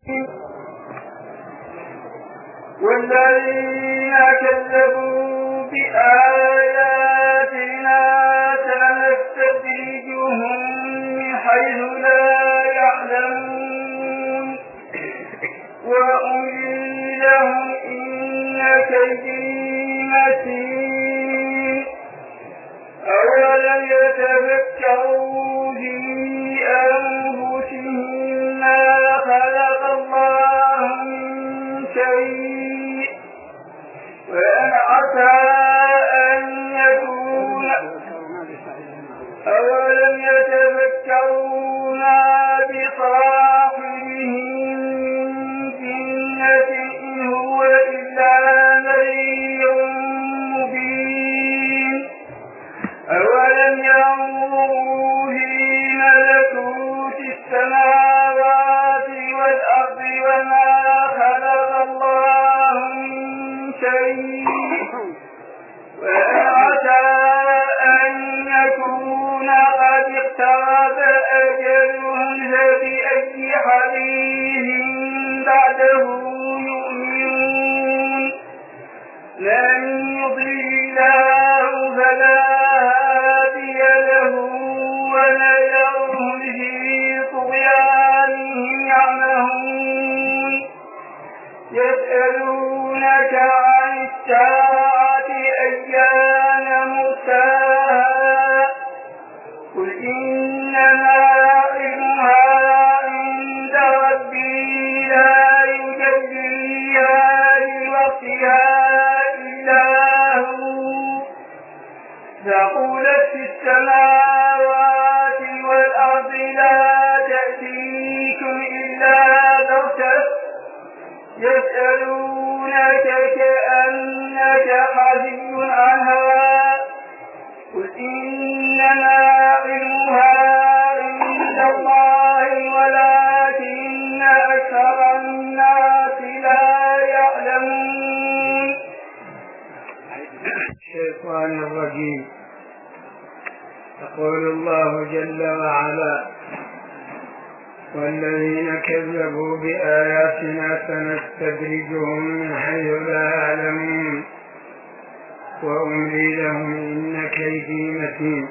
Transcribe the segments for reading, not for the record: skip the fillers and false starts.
والذين كذبوا بآياتنا سنستدرجهم من حيث لا يعلمون وأملي لهم إن كيدي متين أولم يتفكروا في أنفسهم ما خلق الله من شيء وأن عسى أن يكون أولم يتفكروا ما بصاحبهم من جنة إن هو إلا نذير مبين أولم ينظروا في ملكوت السماوات والأرض وما خلق الله من شيء وأن عسى أن يكون قد اقترب أجلهم فبأي حديث بعده يؤمنون لن يضل الله فلا هادي له ونذرهم في طغيانهم يعمهون يسألونك عن الساعة أيان مرساها قل إنما علمها عند ربي لا يجليها لوقتها إلا هو ثقلت في السماوات والأرض لا تأتيكم إلا بغتة يسألونك كأنك حفي عنها قل إنما علمها عند الله ولكن أكثر الناس لا يعلمون. الشيطان الرجيم. يقول الله جل وعلا: والذين كذبوا بآياتنا سنستدرجهم من حيث لا يعلمون وأملي لهم إن كيدي متين.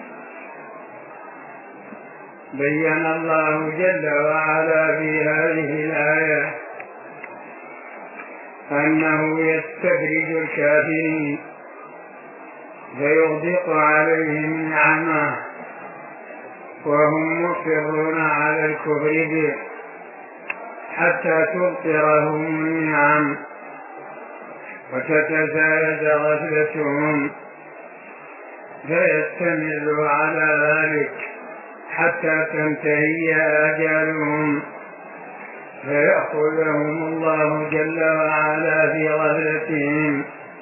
بين الله جل وعلا في هذه الآية أنه يستدرج الكافرين فيغدق عليهم نعمه وهم مصرون على الكفر به حتى تبصرهم النعم وتتزايد غفلتهم فيستمروا على ذلك حتى تنتهي آجالهم فيأخذهم الله جل وعلا في غفلتهم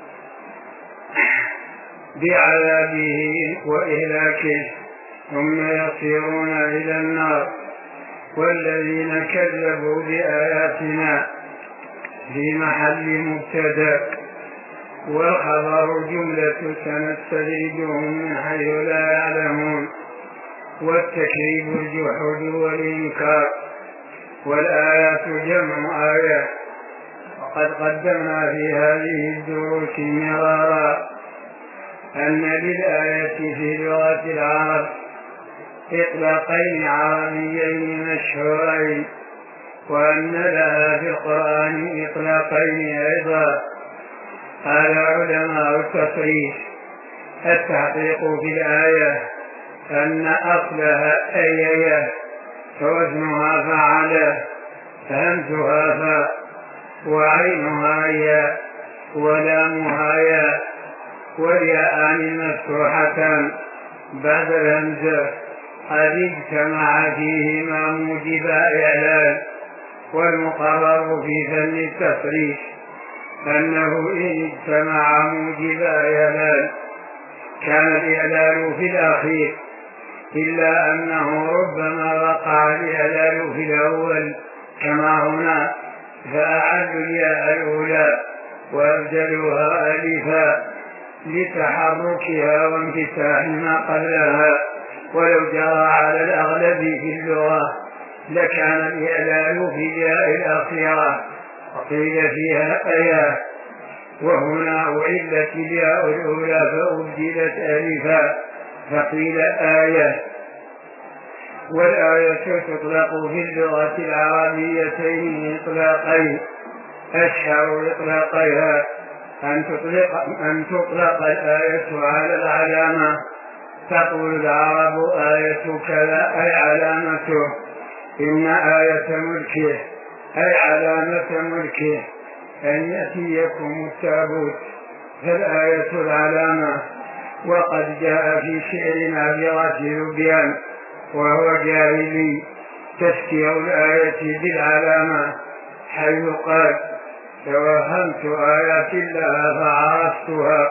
بعذابه وإهلاكه ثم يصيرون إلى النار. والذين كذبوا بآياتنا في محل مبتدأ والخبر جملة سنستدرجهم من حيث لا يعلمون والتكذيب الجحود والإنكار والآيات جمع آية. وقد قدمنا في هذه الدروس مرارا أن للآية في لغة العرب إطلاقين عربيين مشهورين وأن لها في القرآن إطلاقين أيضا. قال علماء التصريف: التحقيق في الآية أن أصلها أيية فوزنها فعل فهمزها فاء وعينها ياء ولامها ياء والياءان مفتوحتان بعد الهمزة قد اجتمع فيهما موجب إعلان. والمقرر في فن التصريف أنه إن اجتمع موجب إعلان كان الإعلان في الأخير، إلا أنه ربما وقع الإعلان في الأول كما هنا، فأعلوا الياء الأولى وأبدلوها ألفا لتحركها وانفتاح ما قبلها، ولو جرى على الأغلب في اللغة لكان الإعلان في جاء الأخيرة وقيل فيها آيات، وهنا أعلت الياء الأولى فأبدلت ألفا فقيل آية. والآية تطلق في اللغة العربيتين إطلاقين، أشهر إطلاقها أن تطلق الآية على العلامة، تقول العرب آية كذا أي علامته، إن آية ملكه أي علامة ملكه أن يأتيكم التابوت، فالآية العلامة. وقد جاء في شعر نابغة ذبيان وهو جاهلي تشكير الآية بالعلامة، حيث قال: توهمت آيات الله فعرفتها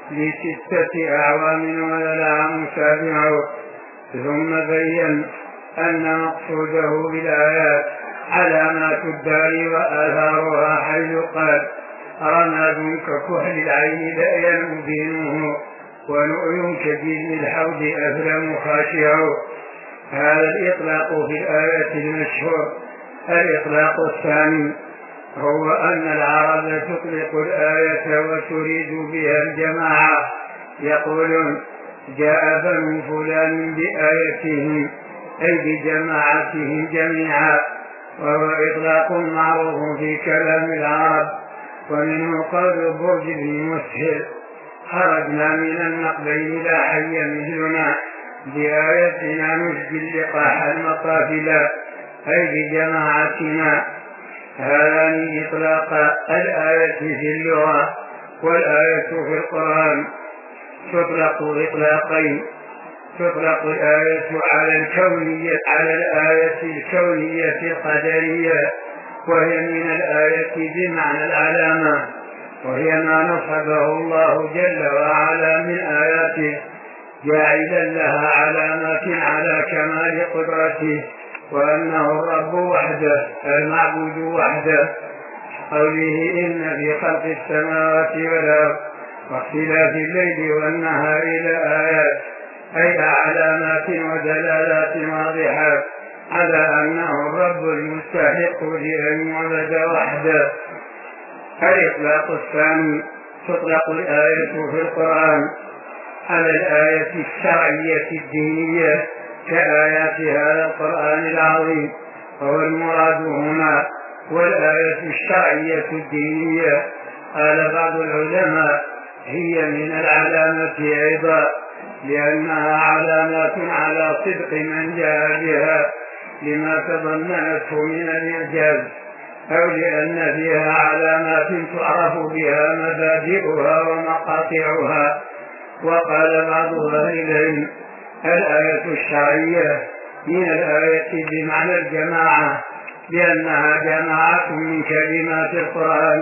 ل6 أعوام ولا العام سابعه. ثم بين أن مقصوده بالآيات علامات الدار وآثارها، حيث قال: رماد ككحل العين لا ينبينه ونؤي كجزم الحوض أفلم خاشعه. هذا الإطلاق في الآية المشهور. الإطلاق الثاني هو أن العرب تطلق الآية وتريد بها الجماعة، يقولون: جاء بنو فلان بآيتهم أي بجماعتهم جميعا، وهو إطلاق معروف في كلام العرب. ومنه قول برج بن مسهر: خرجنا من النقبين لا حي مثلنا بآيتنا نشجي اللقاح المقافلا أي بجماعتنا. هذان إطلاق الآية في اللغة. والآية في القرآن تطلق إطلاقين: تطلق الآية على الآية الكونية القدرية، وهي من الآية بمعنى العلامة، وهي ما نصبه الله جل وعلا من آياته جاعلا لها علامات على كمال قدرته وأنه الرب وحده المعبود وحده. قوله: إن في خلق السماوات والأرض واختلاف الليل والنهار لآيات، أي علامات ودلالات واضحات على أنه الرب المستحق لأن يعبد وحده. الإطلاق الثاني: تطلق الآية في القرآن على الآية الشرعية الدينية كآيات هذا القرآن العظيم، وهو المراد هنا. والآية الشرعية الدينية قال بعض العلماء: هي من العلامة أيضا، لأنها علامات على صدق من جاء بها لما تضمنته من الإعجاز، أو لأن فيها علامات تعرف بها مبادئها ومقاطعها. وقال بعض أهل العلم: الآية الشرعية من الآية بمعنى الجماعة، لأنها جماعة من كلمات القرآن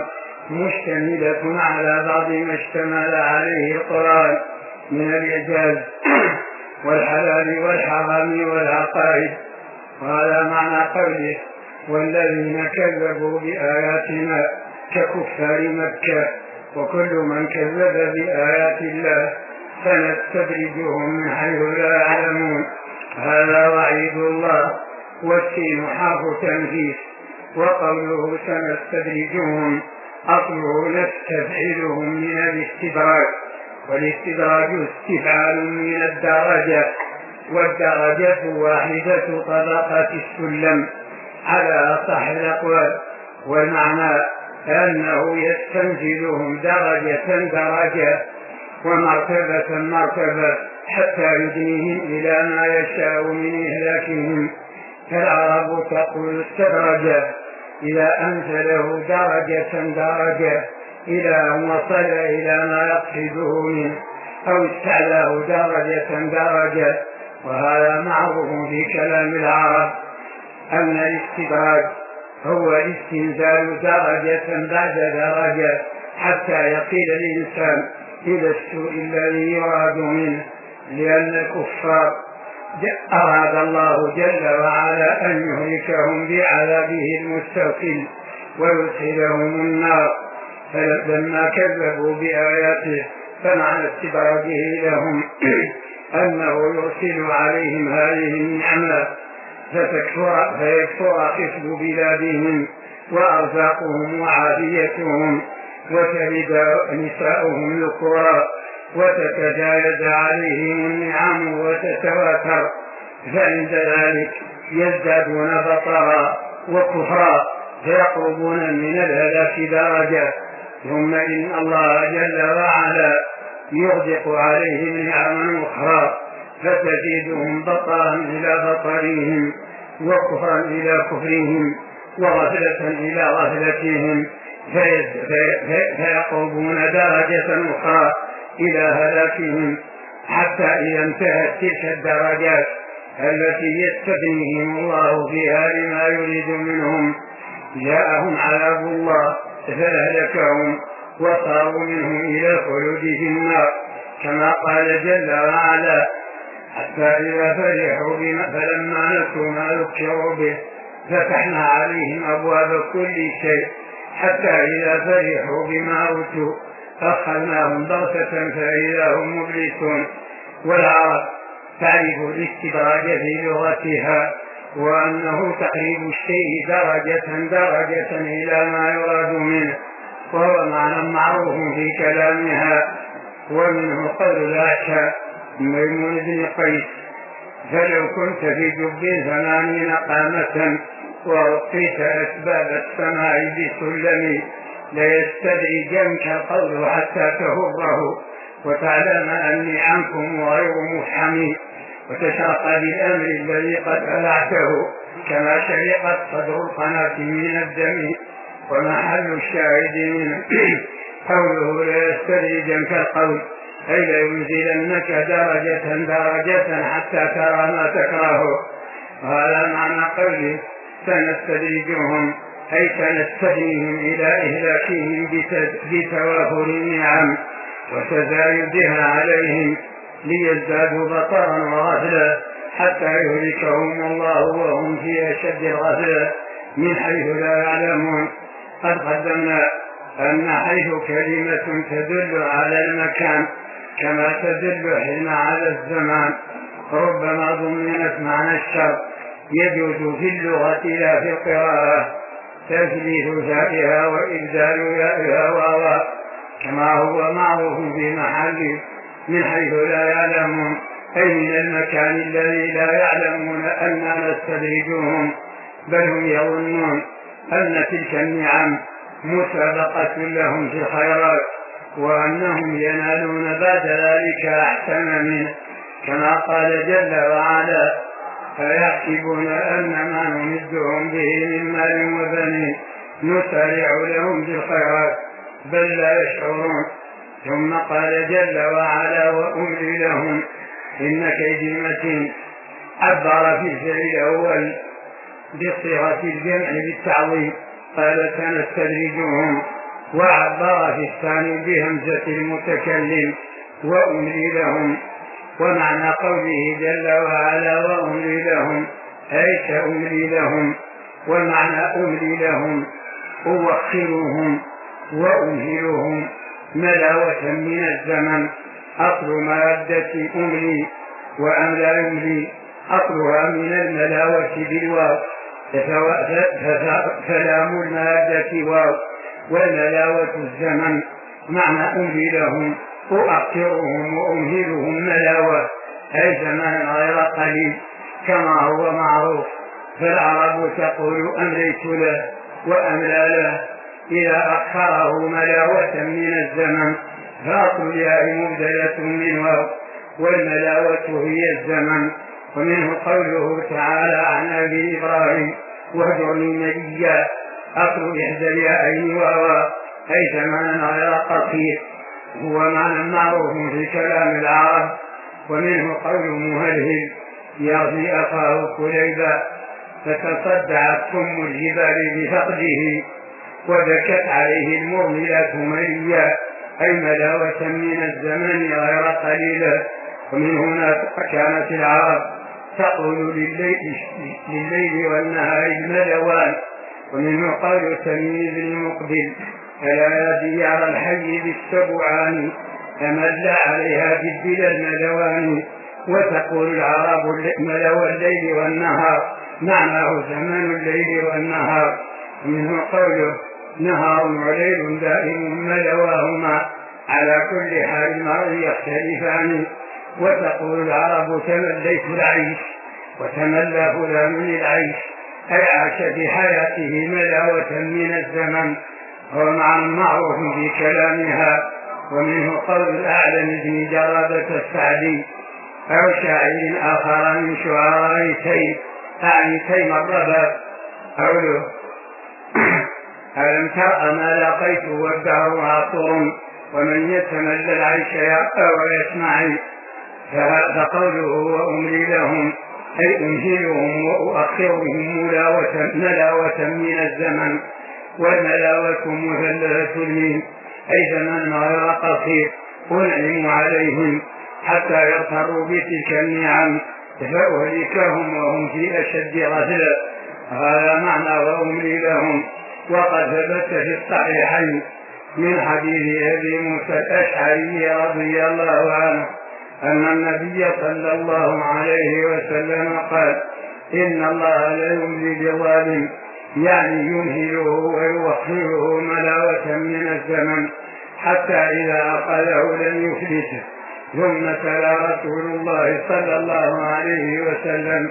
مشتملة على بعض ما اشتمل عليه القرآن من الإعجاز والحلال والحرام والعقائد. وهذا معنى قوله: والذين كذبوا بآياتنا ككفار مكة وكل من كذب بآيات الله سنستدرجهم من حيث لا يعلمون. هذا وعيد الله، والسين حرف تنفيس. وقوله سنستدرجهم أصله نستفعلهم من الاستدراج، والاستدراج استفعال من الدرجة، والدرجة واحدة طبقة السلم على أصح الأقوال. والمعنى أنه يستنزلهم درجة درجة ومرتبة مرتبة حتى يدنيهم إلى ما يشاء من إهلاكهم. فالعرب تقول استدرج إذا أنزله درجة درجة إلى أن وصل إلى ما يقصده منه، أو استعلاه درجة درجة. وهذا معروف في كلام العرب أن الاستدراج هو استنزال درجة بعد درجة حتى يقيل الإنسان إلى السوء الذي يراد منه. لأن الكفار أراد الله جل وعلا أن يهلكهم بعذابه المستقل ويدخلهم النار، فلما كذبوا بآياته فمعنى استدراجه لهم أنه يرسل عليهم هذه النعمة فيكثر قسم بلادهم وأرزاقهم وعافيتهم، وتلد نساؤهم ذكورا، وتتجاوز عليهم النعم وتتواتر، فعند ذلك يزدادون بطرا وكفرا فيقربون من الهلاك درجة. ثم إن الله جل وعلا يغدق عليهم نعما أخرى فتزيدهم بطرا إلى بطرهم، وكفرا إلى كفرهم، وغفلة إلى غفلتهم، فيقربون درجة أخرى إلى هلاكهم، حتى إذا انتهت تلك الدرجات التي يستثنيهم الله فيها لما يريد منهم جاءهم عذاب الله فأهلكهم وصاروا منهم إلى الخلود في النار، كما قال جل وعلا: حتى إذا فرحوا بما فلما نسوا ما ذكروا به فتحنا عليهم أبواب كل شيء حتى إذا فرحوا بما أوتوا أخذناهم بغتة فإذا هم مبلسون. والعرب تعرف الاستدراج في لغتها، وأنه تقريب الشيء درجة إلى ما يراد منه، وهو معنى معروف في كلامها. ومنه قول الأعشى ميمون بن قيس: فلو كنت في جب 80 قامة وأعطيت أسباب السماء بسلم ليستدرجنك القول حتى تهره وتعلم أني عنكم غير محمي، وتشرق بالأمر الذي قد ألعته كما شرقت صدر القناة من الدم. ومحل الشاهد من قوله ليستدرجنك القول أي لينزلنك درجة حتى ترى ما تكره. وهذا معنى قوله سنستدرجهم أي سنستدرجهم إلى إهلاكهم بتوافر النعم وتزايدها عليهم ليزدادوا بطرا وغفلا حتى يهلكهم الله وهم في أشد الغفلة من حيث لا يعلمون. قد قدمنا أن حيث كلمة تدل على المكان كما تدل حين على الزمان ربما ضمنت معنى الشرط يجوز في اللغة لا في القراءة تثليث ثائها وإبدال يائها واوا كما هو معروف في محل من حيث لا يعلمون أي من المكان الذي لا يعلمون أننا نستدرجهم، بل هم يظنون أن تلك النعم مسابقة لهم في الخيرات وأنهم ينالون بعد ذلك أحسن منه، كما قال جل وعلا: فيحسبون أن ما نمدهم به من مال وبنين نسارع لهم في الخيرات بل لا يشعرون. ثم قال جل وعلا: وأملي لهم إن كيدي متين. عبر في الفعل الأول بصيغة الجمع بالتعظيم قال سنستدرجهم، وعبر في الثاني بهمزة المتكلم وأملي لهم. ومعنى قوله جل وعلا وأملي لهم أي سأملي لهم، ومعنى أملي لهم أوخرهم وأمهلهم ملاوة من الزمن. أصل مادة أملي وأملا يملي أصلها من الملاوة بالواو، فلام المادة واو والملاوة الزمن. معنى أملي لهم أؤخرهم وأمهلهم ملاوة أي زمنا غير قليل كما هو معروف. فالعرب تقول أمليت له وأملى له إذا أخره ملاوة من الزمن، فأصل الياء مبدلة من واو والملاوة هي الزمن. ومنه قوله تعالى عن أبي إبراهيم واهجرني مليا أصل إحدى الياءين واوا أي زمنا غير قصير، هو معنى معروف في كلام العرب. ومنه قول مهلهل يغزي أخاه كليبا فتصدعت سم الجبال بفقده وبكت عليه المرملة مليا أي ملاوة من الزمن غير قليلة. ومن هنا كانت العرب تقول لليل والنهار الملوان. ومنه قول تمييز المقبل ألا يا ديار الحي بالسبعان أمل عليها بالبلا الملوان. وتقول العرب ملوى الليل والنهار معناه زمن الليل والنهار، منه قوله نهار وليل دائم ملواهما على كل حال المرء يختلفان. وتقول العرب تمليت العيش وتملى فلان العيش، أي عاش في حياته ملاوة من الزمن، هو معنى معروف في كلامها. ومنه قول الأعلم بن جرادة السعدي أو شاعر آخر من شعراء تيم الرباب قوله ألم ترى ما لقيت والدهر عطر ومن يتملى العيش يرأى ويسمع. فهذا قوله وأملي لهم أي أمهلهم وأؤخرهم ملاوة من الزمن. والملاوة مثلثة الميم أي زمن غير قصير أنعم عليهم حتى يغتروا بتلك النعم فأهلكهم وهم في أشد غفلة. هذا معنى وأملي لهم. وقد ثبت في الصحيحين من حديث أبي موسى الأشعري رضي الله عنه أن النبي صلى الله عليه وسلم قال إن الله لا يملي للظالم، يعني يمهله ويوخره ملاوة من الزمن حتى إذا أخذه لم يفلته. ثم تلا رسول الله صلى الله عليه وسلم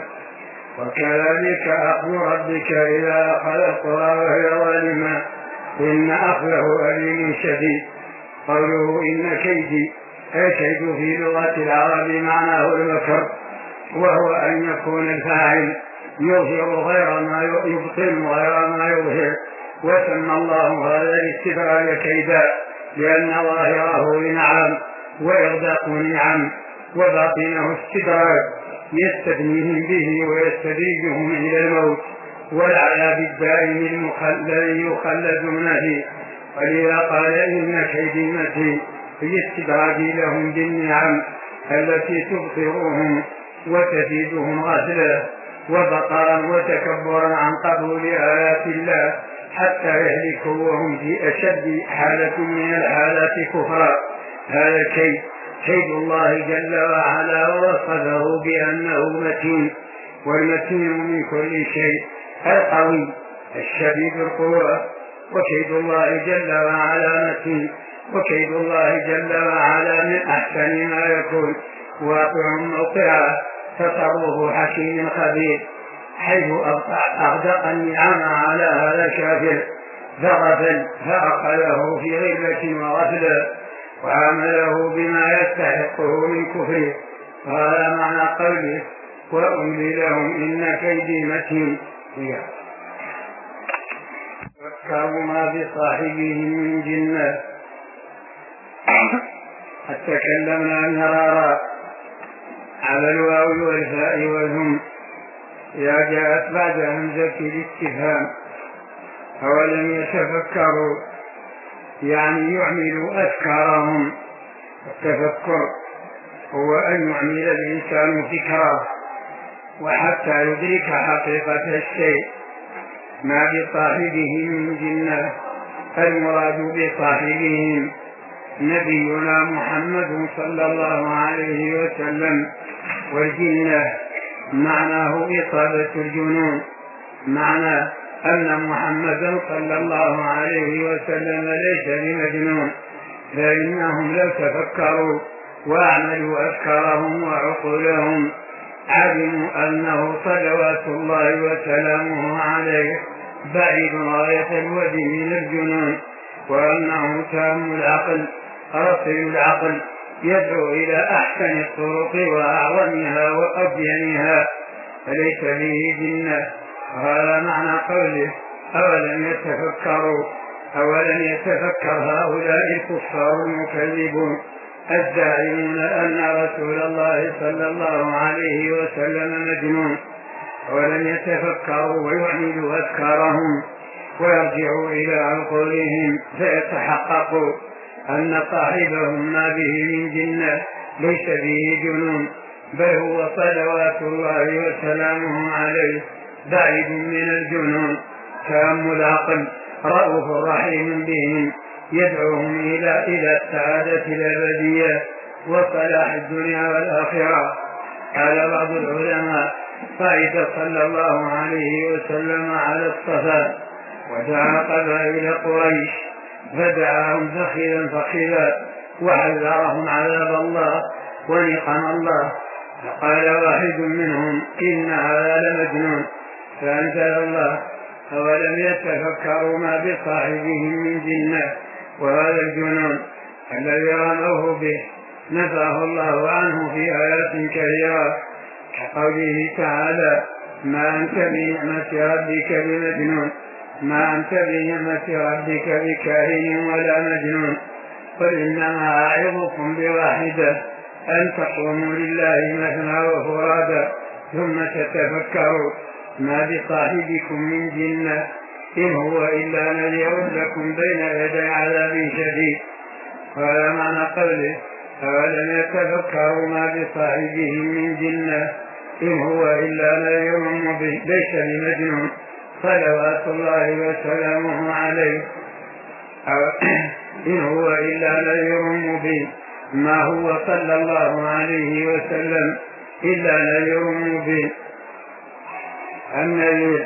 وكذلك أخذ ربك إذا أخذ القرى وهي ظالمة إن أخذه أليم شديد. قوله إن كيدي الكيد في لغة العرب معناه المكر، وهو أن يكون الفاعل يظهر غير ما يبطن غير ما يظهر. وسمى الله هذا الاستدراج كيدا لأن ظاهره نعم وإغداق نعم وباطنه استدراج يستدنيهم به ويستدرجهم إلى الموت والعذاب الدائم الذي يخلدون فيه. ولذا قال إن كيدي متين بالاستدراج لهم بالنعم التي تبصرهم وتزيدهم غفلة وبطرا وتكبرا عن قبول آيات الله حتى يهلكوا وهم في أشد حالة من الحالات كفرا. هذا كيد الله جل وعلا ووصفه بأنه متين، والمتين من كل شيء القوي الشديد القوة. وكيد الله جل وعلا متين، وكيد الله جل وعلا من أحسن ما يكون واقع موقعه تصرف حكيم خبير، حيث أغدق النعم على هذا الكافر فغفل فأخذه في غيبة وغفلة وعامله بما يستحقه من كفره. وهذا معنى قوله وأملي لهم إن كيدي متين. ذكروا ما بصاحبهم من جنة. قد تكلمنا مرارا على الواو والفاء والهم إذا جاءت بعد همزة الاستفهام. أولم يتفكروا يعني يعملوا أفكارهم. التفكر هو أن يعمل الإنسان فكره وحتى يدرك حقيقة الشيء. ما بصاحبهم من جنة المراد بصاحبهم نبينا محمد صلى الله عليه وسلم، والجنة معناه إصابة الجنون، معنى أن محمدا صلى الله عليه وسلم ليس بمجنون، فإنهم لو تفكروا وأعملوا أفكارهم وعقولهم علموا أنه صلوات الله وسلامه عليه بعيد غاية الود من الجنون، وأنه تام العقل رصين العقل يدعو إلى أحسن الطرق وأعظمها وأبينها، فليس به جنة. وهذا معنى قوله أولم يتفكر هؤلاء الكفار المكذبون الزاعمون أن رسول الله صلى الله عليه وسلم مجنون. ولم يتفكروا ويعملوا أفكارهم ويرجعوا إلى عقولهم فيتحققوا أن صاحبهم ما به من جنة ليس به جنون، بل هو صلوات الله وسلامه عليه بعيد من الجنون، تام العقل رؤوف رحيم بهم يدعوهم إلى السعادة الأبدية وصلاح الدنيا والآخرة. قال بعض العلماء صعد صلى الله عليه وسلم على الصفا ودعا قبائل قريش فدعاهم فخذا فخذا وحذرهم عذاب الله ونقم الله. فقال واحد منهم إن هذا لمجنون، فأنزل الله أولم يتفكروا ما بصاحبهم من جنة وهذا الجنون الذي رموه به نفاه الله عنه في آيات كثيرة كقوله تعالى ما أنت بنعمة ربك بمجنون، ما أنت بنعمة ربك بكاهن ولا مجنون. قل إنما أعظكم بواحدة أن تقوموا لله مثنى وفرادا ثم تتفكروا ما بصاحبكم من جنة إن هو إلا نذير لكم بين يدي عذاب شديد. قال معنى قوله أولم يتفكروا ما بصاحبهم من جنة إن هو إلا نذير مبين ليس بمجنون صلوات الله وسلامه عليه، إن هو إلا نذير مبين، ما هو صلى الله عليه وسلم إلا نذير مبين. النذير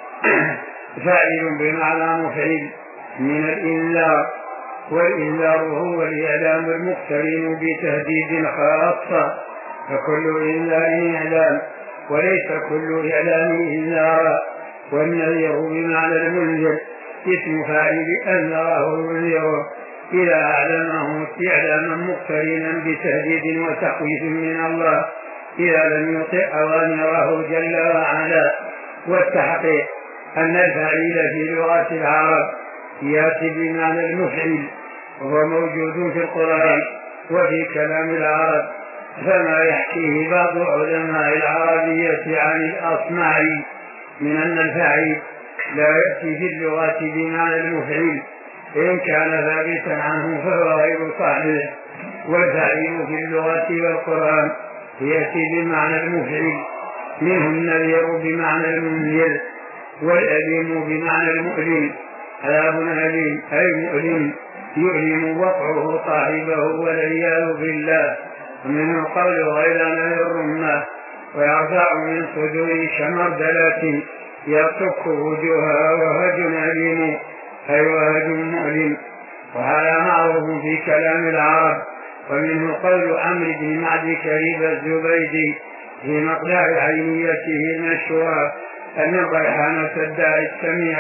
فاعل بمعنى مفعل من الإنذار، والإنذار هو الإعلام المقترن بتهديد خاصة، فكل إنذار إعلام وليس كل إعلام إنذارا. والنذير بمعنى المنذر اسم فاعل أنذره ينذره إذا أعلمه إعلاما مقترنا بتهديد وتخويف من الله إذا لم يطع أوامره جل وعلا. والتحقيق أن الفاعل في لغة العرب يأتي بمعنى المفعل وهو موجود في القرآن وفي كلام العرب، فما يحكيه بعض علماء العربية عن الأصمعي من أن الفاعل لا يأتي في اللغة بمعنى المفعل إن كان ثابتا عنه فهو غير صحيح. والفاعل في اللغة والقرآن يأتي بمعنى المفعل، منه النذير بمعنى المنذر، والأليم بمعنى المؤلم، عذاب أليم أي مؤلم يؤلم وقعه صاحبه والعياذ بالله. ومنه قول غيلان الرمة ويرفع من صدور شمردلة يصك وجوهها وهج أليم أي وهج مؤلم، وهذا معروف في كلام العرب. ومنه قول عمرو بن معد كريب الزبيدي في مقلع عينيته المشهورة أن الريحانة الداعي السميع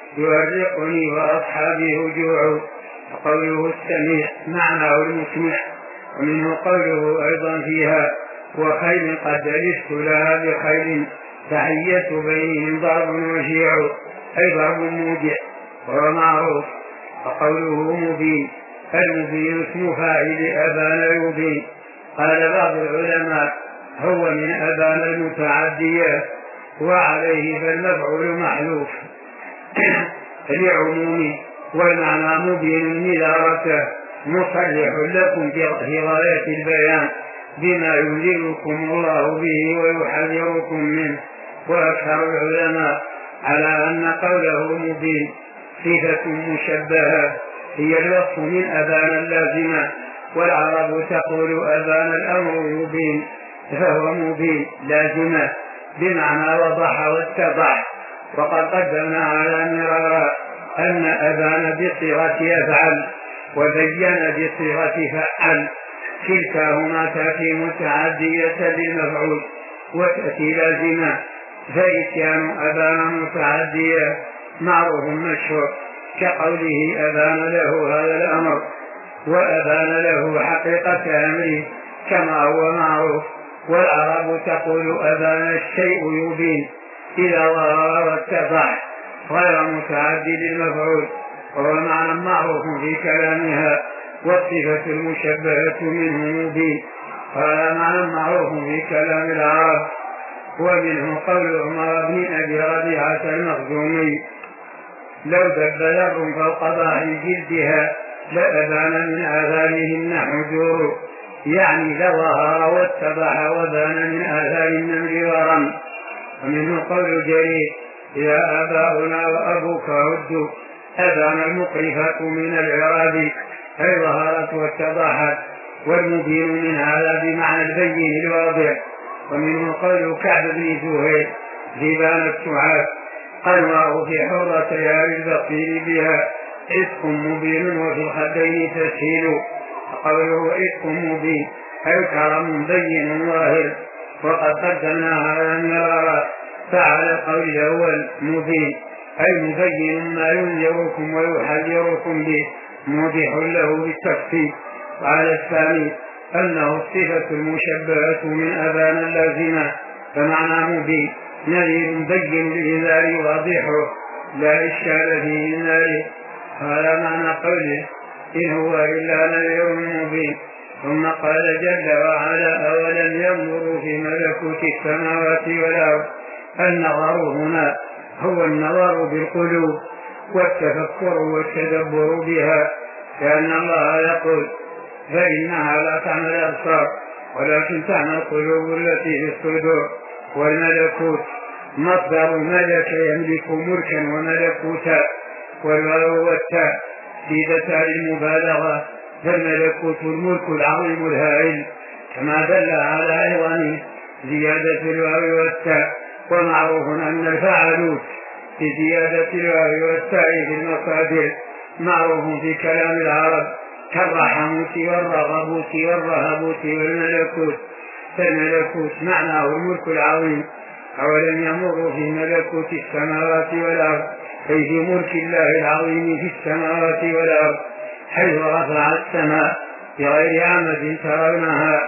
يورقني وأصحابي هجوع، وقوله السميع معناه المسمع. ومنه قوله أيضا فيها وخيل قد لست لها بخيل تحية بينهم ضرب وشيع أي ضرب موجع وهو معروف. وقوله مبين المبين اسم فاعل أبان يبين. قال بعض العلماء هو من أبان المتعديات وعليه فالمفعول محذوف لعمومه، والمعنى مبين نذارته مصرح لكم في غاية البيان بما ينذركم الله به ويحذركم منه. وأكثر العلماء على أن قوله مبين صفة مشبهة هي الوصف من أبان اللازمة، والعرب تقول أبان الأمر مبين فهو مبين لازمة بمعنى وضح واتضح. وقد قدمنا على مرارا أن أبان بصيغة يفعل وبين بصيغة فعل، كلتاهما تأتي متعدية للمفعول وتأتي لازمة، فإتيان أبان متعدية معروف مشهور كقوله أبان له هذا الأمر وأبان له حقيقة أمره كما هو معروف. والعرب تقول أبان الشيء يبين إذا ظهر واتضح غير متعدي للمفعول، وهو معنى معروف في كلامها. والصفة المشبهة منه مبين وهذا معنى معروف في كلام العرب. ومنه قول عمر بن أبي ربيعة المخزومي لو دب ذر فوق ظهر جلدها لأبان من آثارهن حجور، يعني لظهر واتضح وبان من آثار النمر ورم. ومنه قول جرير إذا آباؤنا وأبوك ردوا أبان المقرفة من العراب أي ظهرت واتضحت. والمبين من هذا بمعنى البين الواضح ومنه قول كعب بن زهير ذيبان السعاد قنواه في حرة يار البصير بها عتق مبين وفي الخدين تسهيل. فقوله عتق مبين أي كرم بين ظاهر، وقد قدمنا هذا المرارا فعلى القول الأول مبين أي مبين ما ينذركم ويحذركم به موضح له بالتفصيل. وعلى الثاني أنه الصفة المشبهة من أبان اللازمة، فمعنى مبين نذير بين الإنذار واضحه لا إشكال فيه النذير. هذا معنى قوله إن هو إلا نذير مبين. ثم قال جل وعلا أولم ينظروا في ملكوت السماوات والأرض. النظر هنا هو النظر بالقلوب والتفكر والتدبر بها، لأن الله يقول فإنها لا تعمل الأبصار ولكن تعمل القلوب التي في الصدور. والملكوت مصدر ملك يملك ملكا وملكوتا، والواو والتاء زيدتا للمبالغة، فالملكوت الملك العظيم الهائل كما دل على عظمه زيادة الواو والتاء. ومعروف أن الفاعلوت بزيادة الواو والتاء في المصادر معروف في كلام العرب كالرحموت والرغبوت والرهبوت والملكوت. فالملكوت معناه الملك العظيم. أولم يمروا في ملكوت السماوات والأرض أي في ملك الله العظيم في السماوات والأرض، حيث رفع السماء بغير عمد ترونها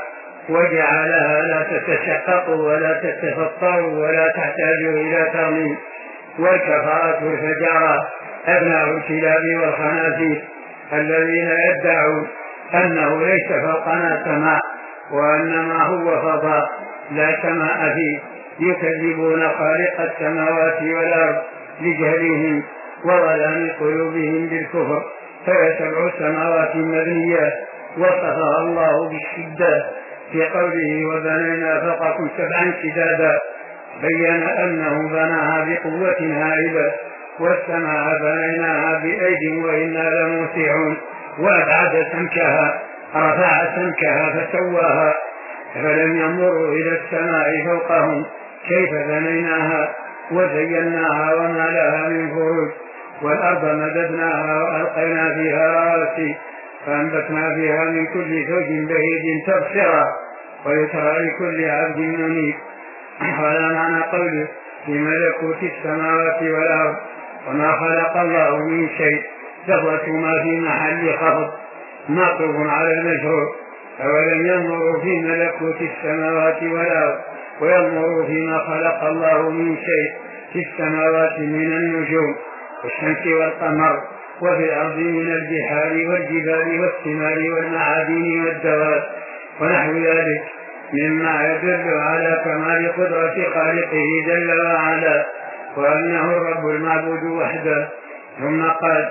وجعلها لا تتشقق ولا تتفطر ولا تحتاج إلى ترميم. والكفرة الفجرة أبناء الكلاب والخنازير الذين يدعون أنه ليس فوقنا سماء وأنما هو فضاء لا سماء فيه، يكذبون خالق السماوات والأرض لجهلهم وظلام قلوبهم بالكفر. فهي 7 سماوات مبنيات وصفها الله بالشدة في قوله وبنينا فوقكم 7 شدادا، بين أنه بناها بقوة هائلة. والسماء بنيناها بأيد وإنا لموسعون. وأبعد سمكها رفع سمكها فسواها. فلم ينظروا إلى السماء فوقهم كيف بنيناها وزيناها وما لها من فروج. والأرض مددناها وألقينا فيها رواسي فأنبتنا فيها من كل زوج بهيج تبصرا ويترى لكل عبد منيب. هذا معنى قوله في ملكوت السماوات والأرض. وما خلق الله من شيء لفظة ما في محل خفض معطوف على المشهور. أولم ينظروا في ملكوت السماوات والأرض وينظروا فيما خلق الله من شيء في السماوات من النجوم والشمس والقمر وفي الأرض من البحار والجبال والثمار والمعادن والدواب ونحو ذلك مما يدل على كمال قدرة خالقه جل وعلا وأنه الرب المعبود وحده. ثم قال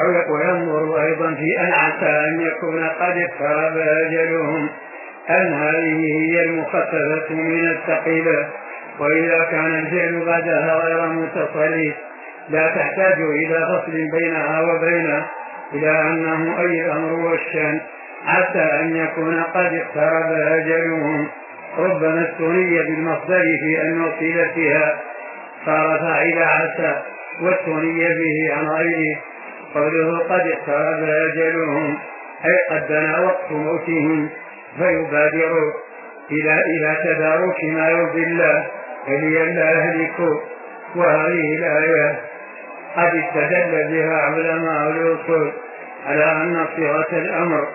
وينظر أيضا في أن عسى أن يكون قد اقترب أجلهم أن هذه هي المخففة من الثقيلة. وإذا كان الفعل بعدها غير متصل لا تحتاج إلى فصل بينها وبينه إلى أنه أي الأمر والشأن عسى أن يكون قد اقترب أجلهم. ربما استني بالمصدر في أن وصلتها صار فاعل عسى واستني به عن غيره. قوله قد اقترب أجلهم أي قد دنا وقت موتهم فيبادروا إلى تدارك ما يرضي الله فلئلا يهلكوا. وهذه الآية قد استدل بها علماء الأصول على أن صيغة الأمر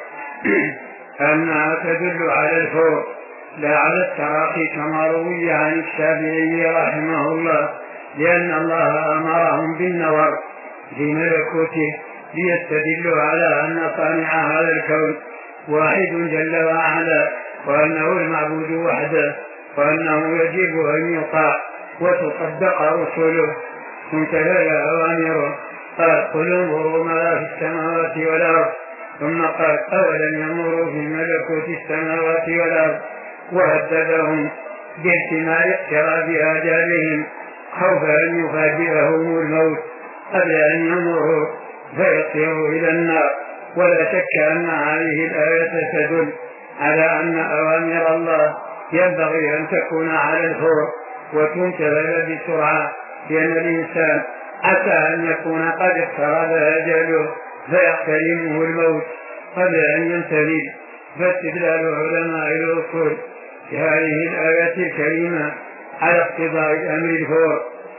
أنها تدل على الفور لا على التراخي كما روي عن الشافعي رحمه الله، لأن الله أمرهم بالنظر في ملكوته ليستدلوا على أن صانع هذا الكون واحد جل وعلا وأنه المعبود وحده وأنه يجب أن يطاع وتصدق رسله تمتثل أوامره. قال قل انظروا ما في السماوات والأرض. ثم قال أولم ينظروا في ملكوت السماوات والأرض وهددهم باحتمال اقتراب آجالهم خوف أن يفاجئهم الموت قبل أن ينظروا فيصيروا إلى النار. ولا شك أن هذه الآية تدل على أن أوامر الله ينبغي أن تكون على الفور وتنتبه بسرعة، لأن الإنسان عسى أن يكون قد اقترب أجله فيقترمه الموت قبل أن ينتهي. فاستدلال علماء الأصول في هذه الآية الكريمة على اقتضاء الأمر الفور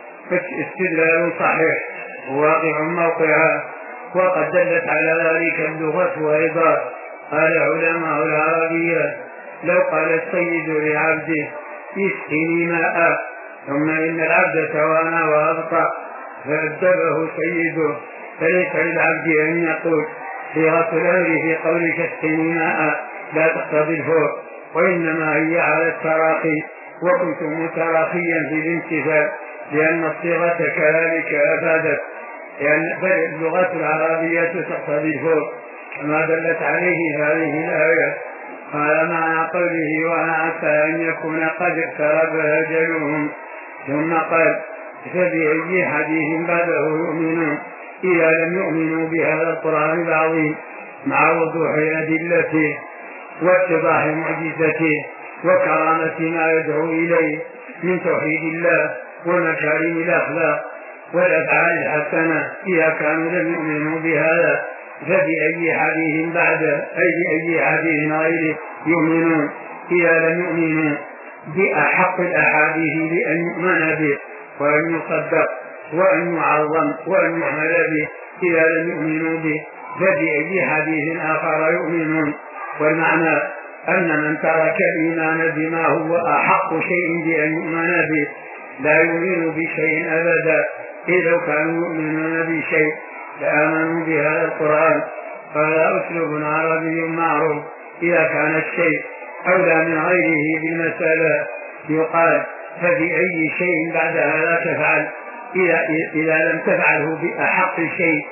استدلال صحيح واقع موقعها، وقد دلت على ذلك اللغة أيضا. قال علماء العربية: لو قال السيد لعبده اسقني ماء ثم إن العبد توانى وأبطأ فأدبه سيده، فليس للعبد أن يقول صيغة الأمر في قولك اسقني ماء لا تقتضي الفور، وإنما هي على التراخي، وكنت متراخيا في الامتثال، لأن الصيغة كذلك أفادت، بل اللغة العربية تقتضي الفور كما دلت عليه هذه الآية. قال معنى قوله: وعسى أن يكون قد اقترب أجلهم، ثم قال: فبأي حديث بعده يؤمنون إذا لم يؤمنوا بهذا القرآن العظيم مع وضوح أدلته واتضاح معجزته وكرامة ما يدعو إليه من توحيد الله ومكارم الأخلاق والأفعال الحسنة. إذا كانوا لم يؤمنوا بهذا فبأي حديث بعد بأي حديث غيره يؤمنون إذا لم يؤمنوا بأحق الأحاديث بأن يؤمن به وأن يصدق وأن يعظم وأن يعمل به إذا لم يؤمنوا به فبأي حديث آخر يؤمنون. والمعنى أن من ترك الإيمان بما هو أحق شيء بأن يؤمن به لا يؤمن بشيء أبدا. إذا لو كانوا يؤمنون بشيء لآمنوا بهذا القرآن. قال: أسلوب عربي معروف إذا كان الشيء أولى من غيره بالمسألة يقال: فبأي شيء بعد هذا تفعل، إذا لم تفعله بأحق شيء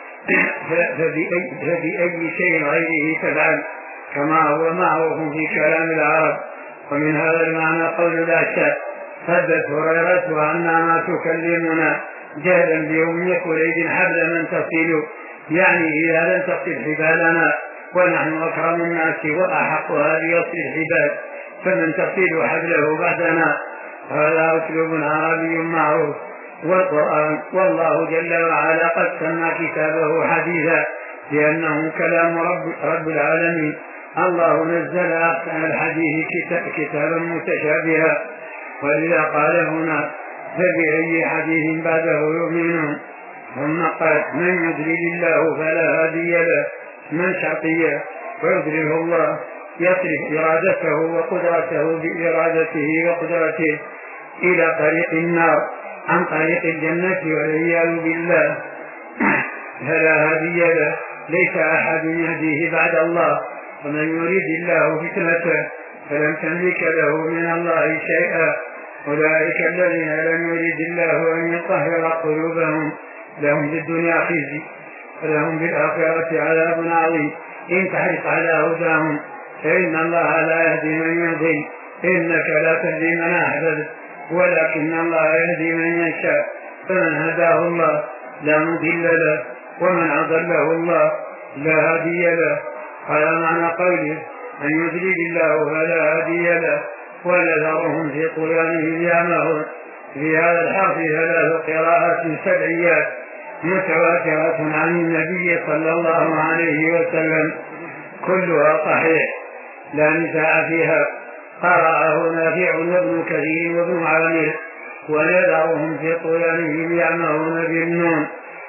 فبأي شيء غيره تفعل، كما هو معروف في كلام العرب. ومن هذا المعنى قول لا شك: حدث هريرة أنها ما تكلمنا جهلا بأم كليب حبل من تصل، يعني إذا لم تصل حبالنا ونحن أكرم الناس وأحقها ليصل الحبال فمن تصل حبله بعدنا. هذا أسلوب عربي معروف. والقرآن والله جل وعلا قد سمى كتابه حديثا لأنه كلام رب العالمين. الله نزل أحسن الحديث كتابا متشابها، ولذا قال هنا: فبأي حديث بعده يؤمنون. ثم قال: من يضلل الله فلا هادي له، من شقي ويضلله الله يصرف إرادته وقدرته بإرادته وقدرته إلى طريق النار عن طريق الجنة والعياذ بالله، فلا هادي له، ليس أحد يهديه بعد الله. ومن يريد الله فتنته فلن تملك له من الله شيئا. أولئك الذين لم يريد الله أن يطهر قلوبهم لهم في الدنيا خزي ولهم في الآخرة عذاب عظيم. إن تحرص على هداهم فإن الله لا يهدي من يضل، إنك لا تهدي من أحببت ولكن الله يهدي من يشاء. فمن هداه الله لا مضل له ومن أضله الله لا هادي له. قال معنى قوله: من يضلل الله فلا هادي له ونذرهم في طغيانهم يعمهون. في هذا الحرف 3 قراءات سبعيات متواترة عن النبي صلى الله عليه وسلم كلها صحيح لا نزاع فيها. قرأه نافع وابن كثير وابن عامر: ونذرهم في طغيانهم يعمهون بالنون.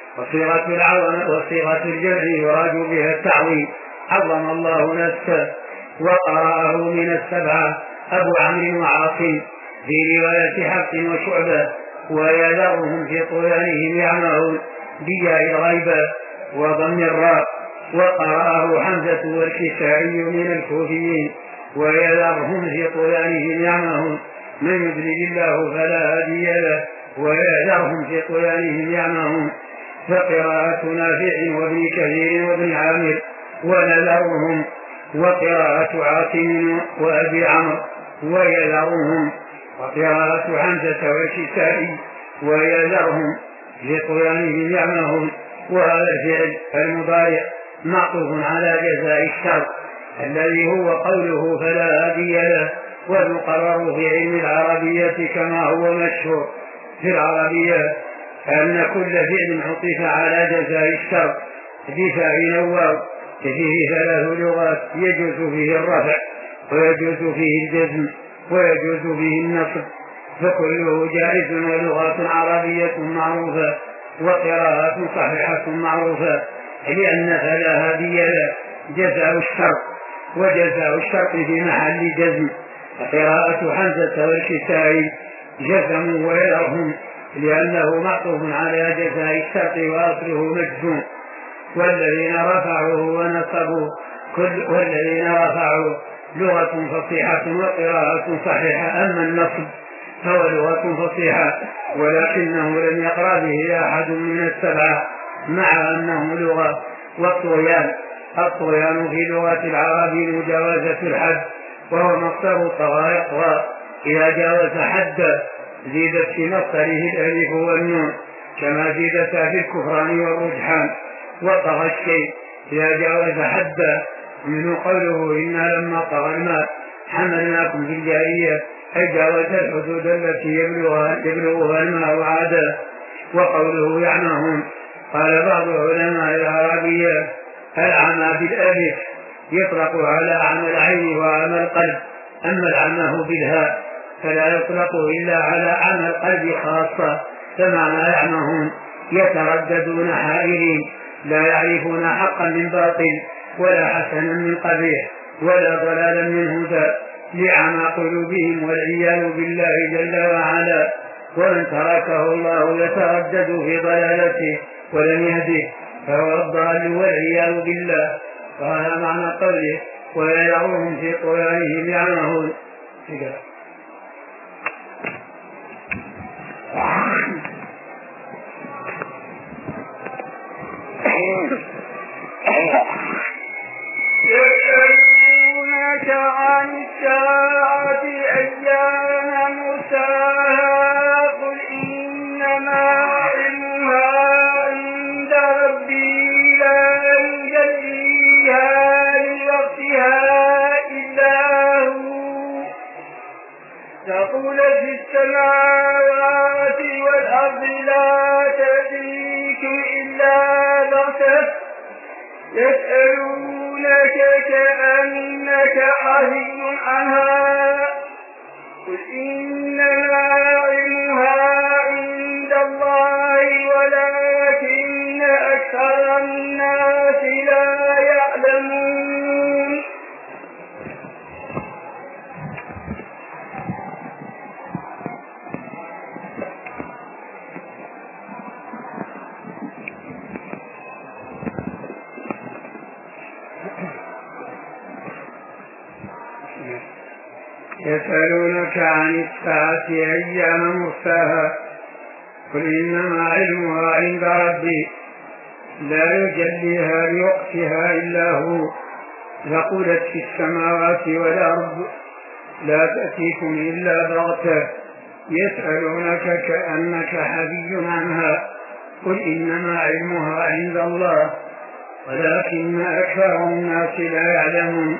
وصيغة الجمع يراد بها التعظيم: عظم الله نفسه. وقرأه من 7 أبو عمرو وعاصم في رواية حفص وشعبة: ويذرهم في طغيانهم يعمهون بياء الغيبة وضم الراء. وقرأه حمزة والكسائي من الكوفيين: ويذرهم في طغيانهم يعمهون من يضلل الله فلا هادي له ويذرهم في طغيانهم يعمهون. فقراءة نافع وابن كثير وابن عامر: ونذرهم. وقراءة عاصم وأبي عمرو: ويذرهم. وقراءة حمزة والكسائي: ويذرهم في طغيانهم يعمهون. وهذا الفعل المضارع معطوف على جزاء الشر الذي هو قوله فلا هادي له، والمقرر في علم العربية كما هو مشهور في العربية أن كل فعل عطف على جزاء الشرط بفاعل أو واو فيه 3 لغات يجوز فيه الرفع ويجوز فيه الجزم ويجوز فيه النصب فكله جائز ولغات عربية معروفة وقراءات صحيحة معروفة لأن هذه جزاء الشرط وجزاء الشرط في محل جزم قراءة حمزة والكسائي جزموا ويرهم لأنه معطوف على جزاء الشرط وأصله مجزوم والذين رفعوا لغة فصيحة وقراءة صحيحة أما النصب فهو لغة فصيحة ولكنه لم يقرأ به أحد من السبعة مع أنه لغة. والطغيان في لغة العرب مجاوزة الحد وهو مصدر طغى يطغى إذا جاوز حد زيدت في مصدره الألف والنون كما زيدتا في الكفران والرجحان. وطغى الشيء إذا جاوز حد منه قوله إنا لما طغى الماء حملناكم في الجارية أي جاوز الحدود التي يبلغها الماء عادا. وقوله يعمهون قال بعض علماء العربية العمى بالألف يطلق على عمى العين وعمى القلب أما العمى بالهاء فلا يطلق إلا على عمى القلب خاصة فمعنى يعمهون يترددون حائرين لا يعرفون حقا من باطل ولا حسنا من قبيح ولا ضلالا من هدى لعمى قلوبهم والعياذ بالله جل وعلا. ومن تركه الله يتردد في ضلالته ولم يهده فهو الضال والعياذ بالله. وهذا معنى قوله ويدعوهم في طغيانهم يعمهون. يسألونك عن الساعة أيان مرساها قل إنما علمها عند ربي لا يجليها لوقتها إلا هو ثقلت في السماوات والأرض لا تأتيكم إلا بغتة يسألونك كأنك حفي عنها قل إنما علمها عند الله ولكن أكثر الناس لا يعلمون. يسألونك عن الساعة أيان مرساها قل إنما علمها عند ربي لا يجليها لوقتها إلا هو ثقلت في السماوات والأرض لا تأتيكم إلا بغتة يسألونك كأنك حفي عنها قل إنما علمها عند الله ولكن أكثر الناس لا يعلمون.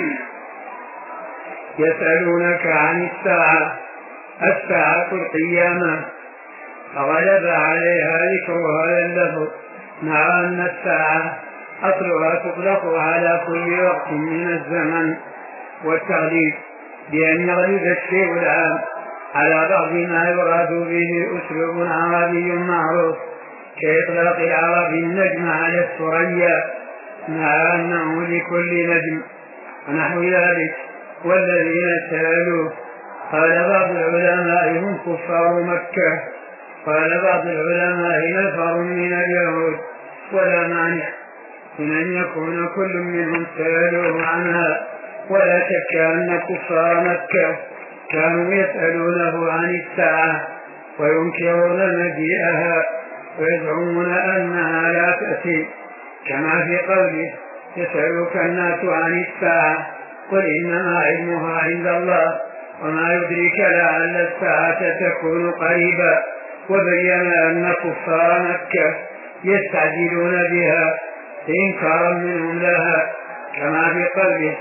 يسألونك عن الساعة القيامة فغلب عليها ذكر هذا اللفظ مع أن الساعة أصلها تطلق على كل وقت من الزمن والتغليب بأن يغلب الشيء العام على بعض ما يراد به أسلوب عربي معروف كإطلاق العرب النجم على الثريا مع أنه لكل نجم ونحو ذلك. والذين سألوا قال بعض العلماء هم كفار مكة قال بعض العلماء نفر من اليهود ولا مانع من أن يكون كل منهم سألوه عنها ولا شك أن كفار مكة كانوا يسألونه عن الساعة وينكرون مجيئها ويزعمون أنها لا تأتي كما في قوله يسألك الناس عن الساعة قل إنما علمها عند الله وما يدرك لعل الساعة تكون قريبا. وبين أن كفار مكة يستعجلون بها إنكارا منهم لها كما في قوله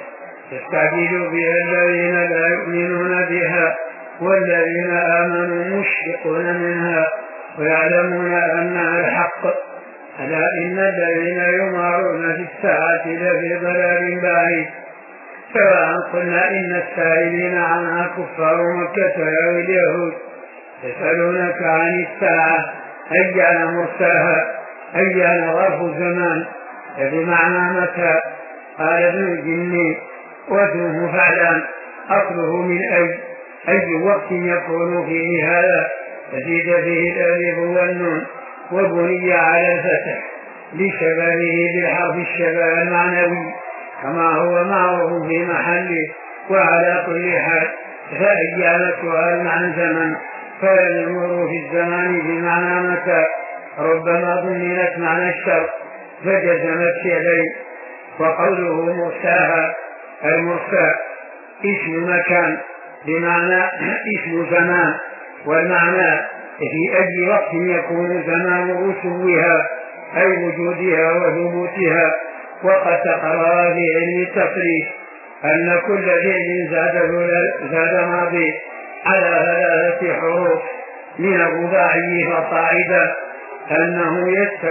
يستعجل بها الذين لا يؤمنون بها والذين آمنوا مشفقون منها ويعلمون أنها الحق. ألا إن الذين يمارون في الساعة لفي ضلال بعيد. سواء قلنا إن السائلين عنها كفار مكة أو اليهود. يسألونك عن الساعة أيان مرساها أيان ظرف زمان بمعنى متى. قال ابن الجني واسمه فعلا أصله من أي وقت يكون فيه هذا فزيد فيه الألف والنون وبني على الفتح لشبهه بالحرف الشبه المعنوي كما هو معروف في محله. وعلى كل حال فأيام سؤال عن زمن فالمر في الزمان بمعنى متى ربما ضمنت معنى الشر فجزمت يديه. وقوله مرساها المرسى اسم مكان بمعنى اسم زمان والمعنى في أي وقت يكون زمان رسوها أي وجودها وثبوتها. وقد تقرر في علم التصريف أن كل فعل زاد ماضي على 3 حروف من الرباعي فصاعدا أنه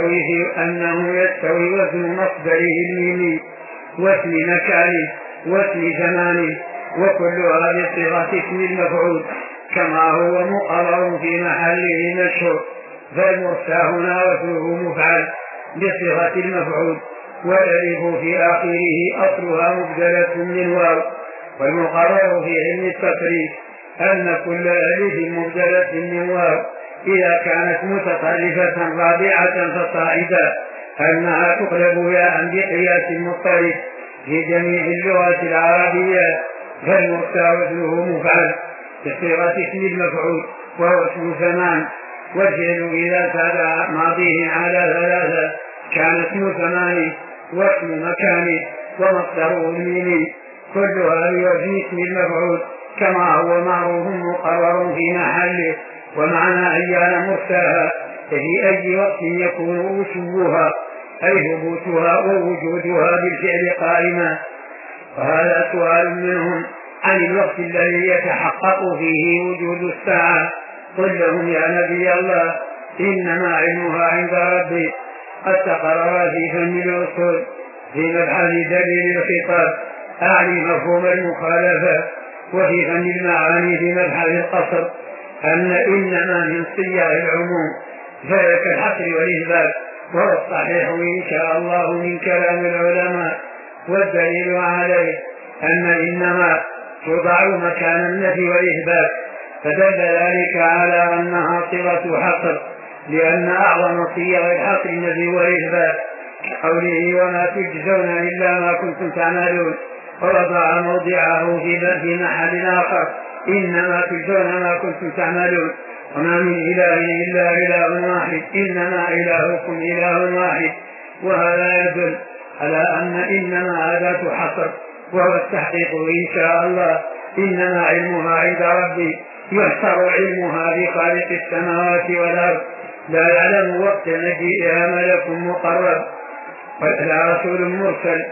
يستوي وزن مصدره الميمي واسم مكانه واسم زمانه وكلها بصيغة اسم المفعول كما هو مقرر في محله مشهور. فالمرسى هنا واسمه مفعل بصيغة المفعول والألف في آخره أصلها مبدلة من واو. والمقرر في علم التصريف أن كل ألف مبدلة من واو إذا كانت متطرفة رابعة فصاعدا أنها تقلب ياء بقياس مضطرب في جميع اللغات العربية. فالمرسى واسمه مفعل بصيغة اسم المفعول وهو اسم زمان. والفعل إذا زاد ماضيه على 3 كان اسم زمان واسم مكان ومصدره الميمي كلها بوزن اسم المفعول كما هو معروف مقرر في محله. ومعنى أيان مرساها ففي أي وقت يكون وسوها أي هبوتها ووجودها بالفعل قائما. وهذا سؤال منهم عن الوقت الذي يتحقق فيه وجود الساعة. قل لهم يا نبي الله إنما علمها عند ربي. قد تقرر في فن الأصول في مبحث دليل الخطاب أعني مفهوم المخالفة وفي فن المعاني في مبحث القصر أن إنما من صيغ العموم فهي كالحصر والإثبات. وهو الصحيح إن شاء الله من كلام العلماء. والدليل عليه أن إنما توضع مكان النفي والإثبات فدل ذلك على أنها صيغة حصر لأن أعظم صيغ الحصر النفي والإثبات قوله وما تجزون إلا ما كنتم تعملون. ووضع موضعه في محل آخر إنما تجزون ما كنتم تعملون وما من إله إلا إله واحد إنما إلهكم إله واحد. وهذا يدل على أن إنما أداة حصر وهو التحقيق إن شاء الله. إنما علمها عند ربي يحصر علمها بخالق السماوات والأرض لا يعلم وقت مجيئها ملك مقرب ولا رسول مرسل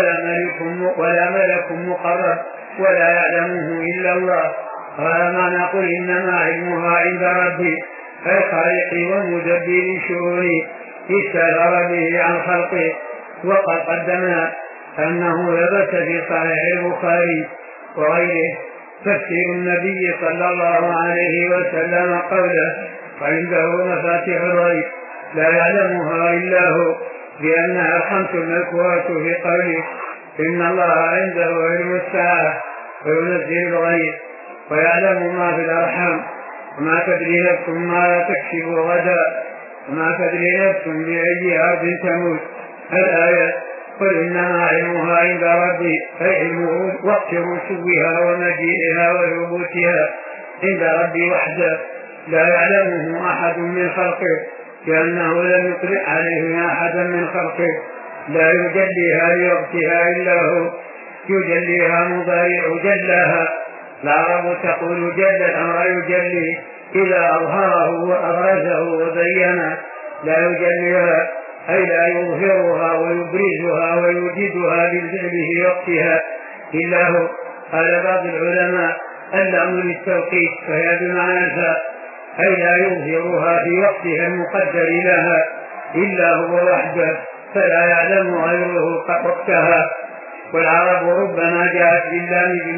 ولا ملك مقرب ولا يعلمه إلا الله. قال ما نقول إنما علمها عند ربي أي خالقي ومدبر شؤوني استأثر به عن خلقه. وقد قدمنا أنه ثبت في صحيح البخاري وغيره تفسير النبي صلى الله عليه وسلم قوله وعنده مفاتيح الغيب لا يعلمها إلا هو لأنها الخمس المذكورة في قوله إن الله عنده علم الساعة وينزل الغيب ويعلم ما في الأرحام وما تدري نفس ما تكسب غدا وما تدري نفس بأي أرض تموت. الآية قل إنما علمها عند ربي أي علمه وقت رسوها ومجيئها وثبوتها عند ربي وحده لا يعلمه أحد من خلقه لأنه لم يطلع عليه أحدا من خلقه. لا يجليها لوقتها إلا هو يجليها مضارع جلاها. العرب تقول جل الأمر يجلي إذا أظهره وأبرزه وبينه. لا يجليها أي لا يظهرها ويبرزها ويوجدها بالفعل في وقتها إلا هو. قال بعض العلماء اللام للتوقيت فهي بمعنى الفاء، أي لا يظهرها في وقتها المقدر لها إلا هو وحده، فلا يعلم غيره وقتها. والعرب ربما جاءت باللام